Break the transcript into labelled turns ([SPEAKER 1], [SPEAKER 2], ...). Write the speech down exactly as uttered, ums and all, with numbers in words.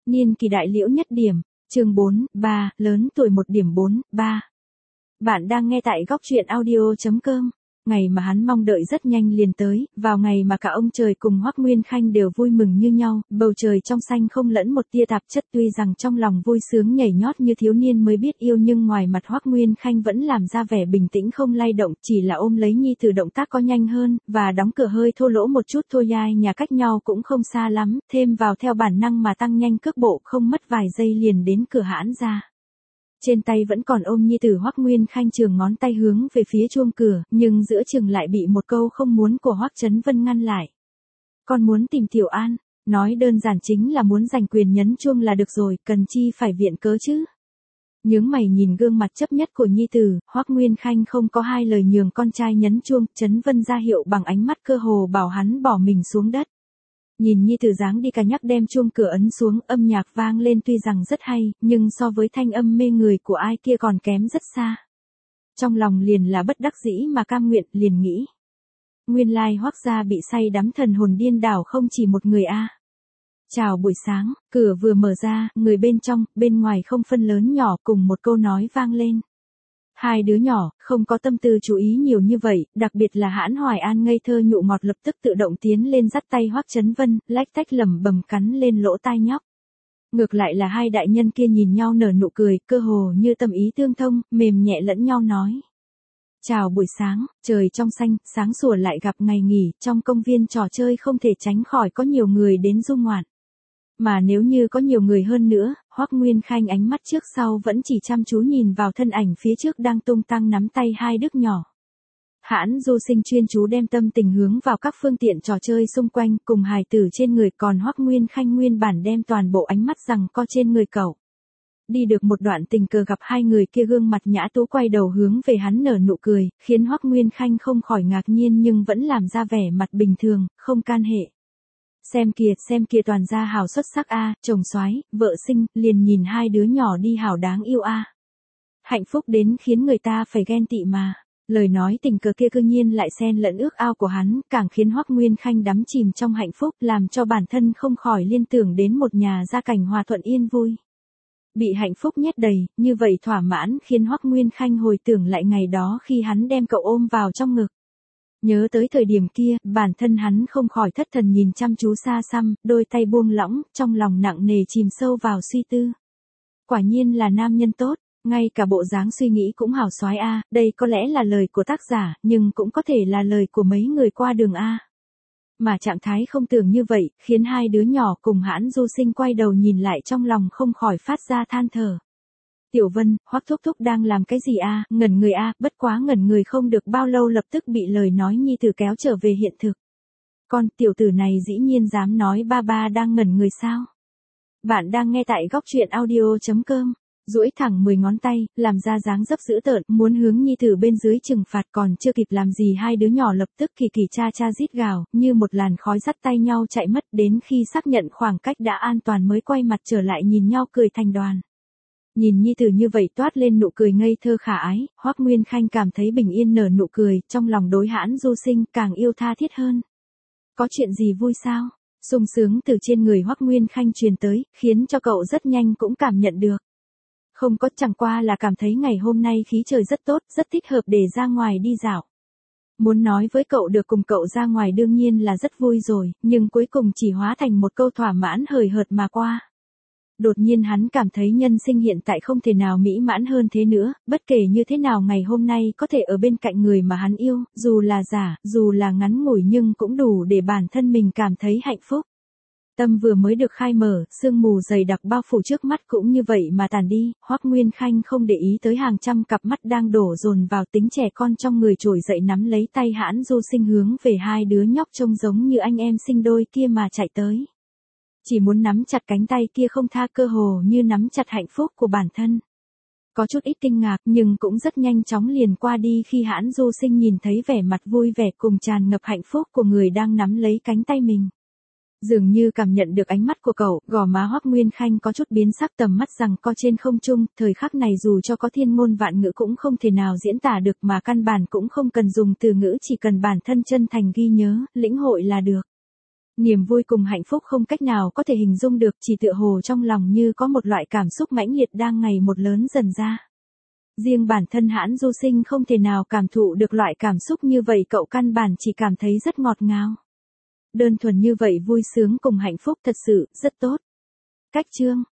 [SPEAKER 1] Niên kỳ đại liễu nhất điểm, chương bốn, ba, lớn tuổi một điểm bốn, ba. Bạn đang nghe tại góc truyện audio chấm com. Ngày mà hắn mong đợi rất nhanh liền tới, vào ngày mà cả ông trời cùng Hoắc Nguyên Khanh đều vui mừng như nhau, bầu trời trong xanh không lẫn một tia tạp chất, tuy rằng trong lòng vui sướng nhảy nhót như thiếu niên mới biết yêu nhưng ngoài mặt Hoắc Nguyên Khanh vẫn làm ra vẻ bình tĩnh không lay động, chỉ là ôm lấy nhi tử động tác có nhanh hơn, và đóng cửa hơi thô lỗ một chút thôi, ai nhà cách nhau cũng không xa lắm, thêm vào theo bản năng mà tăng nhanh cước bộ, không mất vài giây liền đến cửa hãn ra. Trên tay vẫn còn ôm nhi tử, Hoắc Nguyên Khanh trường ngón tay hướng về phía chuông cửa, nhưng giữa chừng lại bị một câu không muốn của Hoắc Chấn Vân ngăn lại. Con muốn tìm Tiểu An, nói đơn giản chính là muốn giành quyền nhấn chuông là được rồi, cần chi phải viện cớ chứ. Nhướng mày nhìn gương mặt chấp nhất của nhi tử, Hoắc Nguyên Khanh không có hai lời nhường con trai nhấn chuông, Chấn Vân ra hiệu bằng ánh mắt cơ hồ bảo hắn bỏ mình xuống đất. Nhìn nhi tử dáng đi cà nhắc đem chuông cửa ấn xuống, âm nhạc vang lên tuy rằng rất hay, nhưng so với thanh âm mê người của ai kia còn kém rất xa. Trong lòng liền là bất đắc dĩ mà cam nguyện, liền nghĩ. Nguyên lai Hoắc gia bị say đắm thần hồn điên đảo không chỉ một người a. À. Chào buổi sáng, cửa vừa mở ra, người bên trong, bên ngoài không phân lớn nhỏ cùng một câu nói vang lên. Hai đứa nhỏ, không có tâm tư chú ý nhiều như vậy, đặc biệt là Hãn Hoài An ngây thơ nhụ ngọt lập tức tự động tiến lên dắt tay Hoắc Chấn Vân, lách tách lẩm bẩm cắn lên lỗ tai nhóc. Ngược lại là hai đại nhân kia nhìn nhau nở nụ cười, cơ hồ như tâm ý tương thông, mềm nhẹ lẫn nhau nói. Chào buổi sáng, trời trong xanh, sáng sủa lại gặp ngày nghỉ, trong công viên trò chơi không thể tránh khỏi có nhiều người đến du ngoạn. Mà nếu như có nhiều người hơn nữa, Hoắc Nguyên Khanh ánh mắt trước sau vẫn chỉ chăm chú nhìn vào thân ảnh phía trước đang tung tăng nắm tay hai đứa nhỏ. Hãn Du Sinh chuyên chú đem tâm tình hướng vào các phương tiện trò chơi xung quanh cùng hài tử trên người, còn Hoắc Nguyên Khanh nguyên bản đem toàn bộ ánh mắt rằng co trên người cậu. Đi được một đoạn tình cờ gặp hai người kia gương mặt nhã tú quay đầu hướng về hắn nở nụ cười, khiến Hoắc Nguyên Khanh không khỏi ngạc nhiên nhưng vẫn làm ra vẻ mặt bình thường, không can hệ. Xem kìa, xem kìa toàn gia hào xuất sắc a, chồng soái, vợ xinh, liền nhìn hai đứa nhỏ đi hào đáng yêu a. Hạnh phúc đến khiến người ta phải ghen tị mà. Lời nói tình cờ kia cư nhiên lại xen lẫn ước ao của hắn, càng khiến Hoắc Nguyên Khanh đắm chìm trong hạnh phúc, làm cho bản thân không khỏi liên tưởng đến một nhà gia cảnh hòa thuận yên vui. Bị hạnh phúc nhét đầy, như vậy thỏa mãn khiến Hoắc Nguyên Khanh hồi tưởng lại ngày đó khi hắn đem cậu ôm vào trong ngực. Nhớ tới thời điểm kia, bản thân hắn không khỏi thất thần nhìn chăm chú xa xăm, đôi tay buông lỏng, trong lòng nặng nề chìm sâu vào suy tư. Quả nhiên là nam nhân tốt, ngay cả bộ dáng suy nghĩ cũng hào soái a, đây có lẽ là lời của tác giả, nhưng cũng có thể là lời của mấy người qua đường a. Mà trạng thái không tưởng như vậy, khiến hai đứa nhỏ cùng Hãn Du Sinh quay đầu nhìn lại trong lòng không khỏi phát ra than thở. Tiểu Vân, Hoắc thúc thúc đang làm cái gì a? À? Ngẩn người a, à, bất quá ngẩn người không được bao lâu lập tức bị lời nói nhi tử kéo trở về hiện thực. Con tiểu tử này dĩ nhiên dám nói ba ba đang ngẩn người sao? Bạn đang nghe tại góc truyện audio chấm com. Duỗi thẳng mười ngón tay, làm ra dáng dấp dữ tợn, muốn hướng nhi tử bên dưới trừng phạt, còn chưa kịp làm gì hai đứa nhỏ lập tức kỳ kỳ cha cha rít gào, như một làn khói dắt tay nhau chạy mất, đến khi xác nhận khoảng cách đã an toàn mới quay mặt trở lại nhìn nhau cười thành đoàn. Nhìn nhi tử như vậy toát lên nụ cười ngây thơ khả ái, Hoắc Nguyên Khanh cảm thấy bình yên nở nụ cười, trong lòng đối Hãn Du Sinh càng yêu tha thiết hơn. Có chuyện gì vui sao? Sung sướng từ trên người Hoắc Nguyên Khanh truyền tới, khiến cho cậu rất nhanh cũng cảm nhận được. Không có, chẳng qua là cảm thấy ngày hôm nay khí trời rất tốt, rất thích hợp để ra ngoài đi dạo. Muốn nói với cậu được cùng cậu ra ngoài đương nhiên là rất vui rồi, nhưng cuối cùng chỉ hóa thành một câu thỏa mãn hời hợt mà qua. Đột nhiên hắn cảm thấy nhân sinh hiện tại không thể nào mỹ mãn hơn thế nữa, bất kể như thế nào ngày hôm nay có thể ở bên cạnh người mà hắn yêu, dù là giả, dù là ngắn ngủi nhưng cũng đủ để bản thân mình cảm thấy hạnh phúc. Tâm vừa mới được khai mở, sương mù dày đặc bao phủ trước mắt cũng như vậy mà tàn đi, Hoắc Nguyên Khanh không để ý tới hàng trăm cặp mắt đang đổ dồn vào, tính trẻ con trong người trỗi dậy nắm lấy tay Hãn Du Sinh hướng về hai đứa nhóc trông giống như anh em sinh đôi kia mà chạy tới. Chỉ muốn nắm chặt cánh tay kia không tha, cơ hồ như nắm chặt hạnh phúc của bản thân. Có chút ít kinh ngạc nhưng cũng rất nhanh chóng liền qua đi khi Hãn Du Sinh nhìn thấy vẻ mặt vui vẻ cùng tràn ngập hạnh phúc của người đang nắm lấy cánh tay mình. Dường như cảm nhận được ánh mắt của cậu, gò má Hoắc Nguyên Khanh có chút biến sắc, tầm mắt rằng co trên không trung, thời khắc này dù cho có thiên ngôn vạn ngữ cũng không thể nào diễn tả được, mà căn bản cũng không cần dùng từ ngữ, chỉ cần bản thân chân thành ghi nhớ, lĩnh hội là được. Niềm vui cùng hạnh phúc không cách nào có thể hình dung được, chỉ tựa hồ trong lòng như có một loại cảm xúc mãnh liệt đang ngày một lớn dần ra. Riêng bản thân Hãn Du Sinh không thể nào cảm thụ được loại cảm xúc như vậy, cậu căn bản chỉ cảm thấy rất ngọt ngào. Đơn thuần như vậy vui sướng cùng hạnh phúc thật sự rất tốt. Cách chương